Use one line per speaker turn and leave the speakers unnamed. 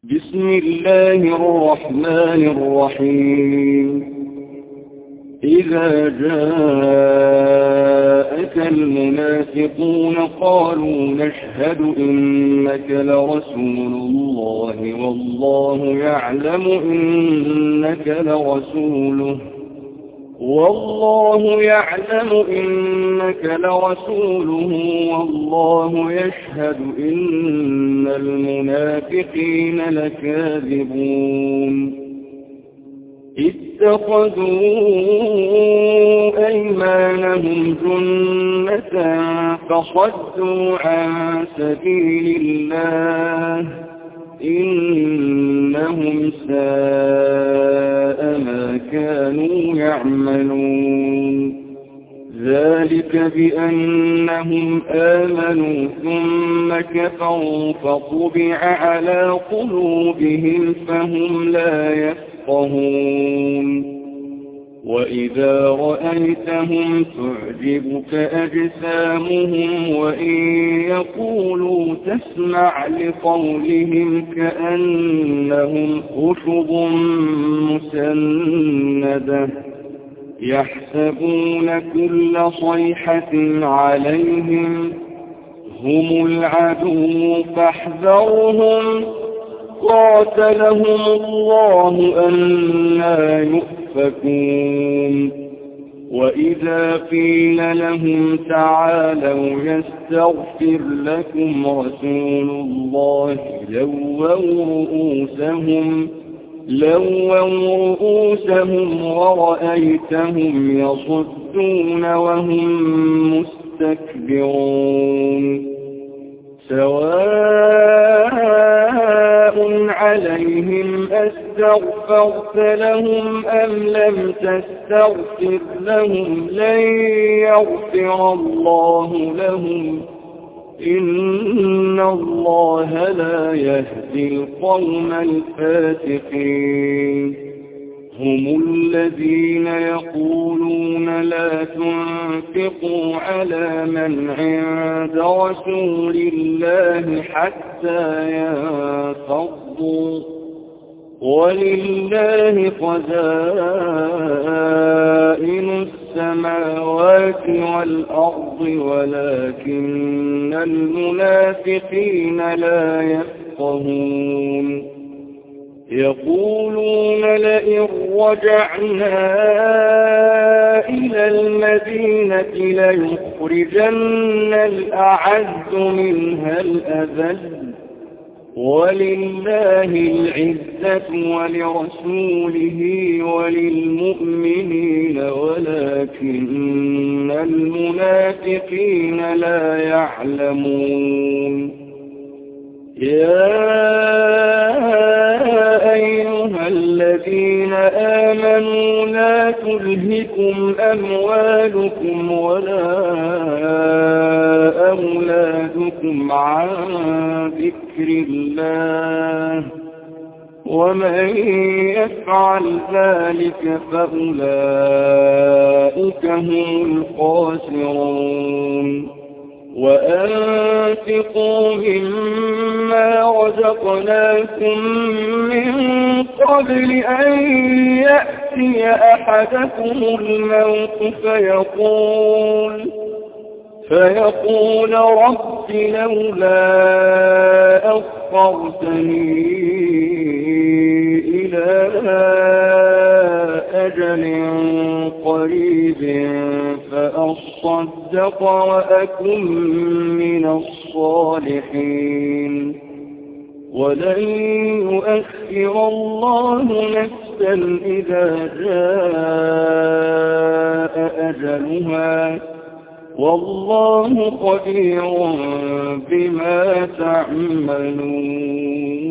بسم الله الرحمن الرحيم. إذا جاءك المنافقون قالوا نشهد إنك لرسول الله والله يعلم إنك لرسوله والله يشهد إن المنافقين لكاذبون. اتخذوا أيمانهم جنة فصدوا عن سبيل الله إنهم ساء ما كانوا يعملون. ذلك بأنهم آمنوا ثم كفروا فطبع على قلوبهم فهم لا يفقهون. وإذا رأيتهم تعجبك أجسامهم وإن يقولوا تسمع لقولهم كأنهم خشب مسندة يحسبون كل صيحة عليهم هم العدو فاحذرهم قاتلهم الله أنى يؤفكون. وإذا قيل لهم تعالوا يستغفر لكم رسول الله لووا رؤوسهم ورأيتهم يصدون وهم مستكبرون. سواء عليهم أستغفرت لهم أم لم تستغفر لهم لن يغفر الله لهم إن الله لا يهدي القوم الفاسقين. هم الذين يقولون لا تنفقوا على من عند رسول الله حتى ينفضوا ولله خزائن السماوات والأرض ولكن المنافقين لا يفقهون. يقولون لئن رجعنا إلى المدينة ليخرجن الأعز منها الأذل ولله العزة ولرسوله وللمؤمنين ولكن المنافقين لا يعلمون. يا أيها الذين آمنوا لا تلهكم أموالكم ولا أولادكم عن ذكر الله ومن يفعل ذلك فأولئك هم الخاسرون. وأنفقوا مما رزقناكم من قبل أن يأتي أحدكم الموت فيقول رب لولا أخرتني إلى أجل قريب فأصدق وأكن من الصالحين. ولن يؤخر الله نفسا إذا جاء أجلها والله خبير بما تعملون.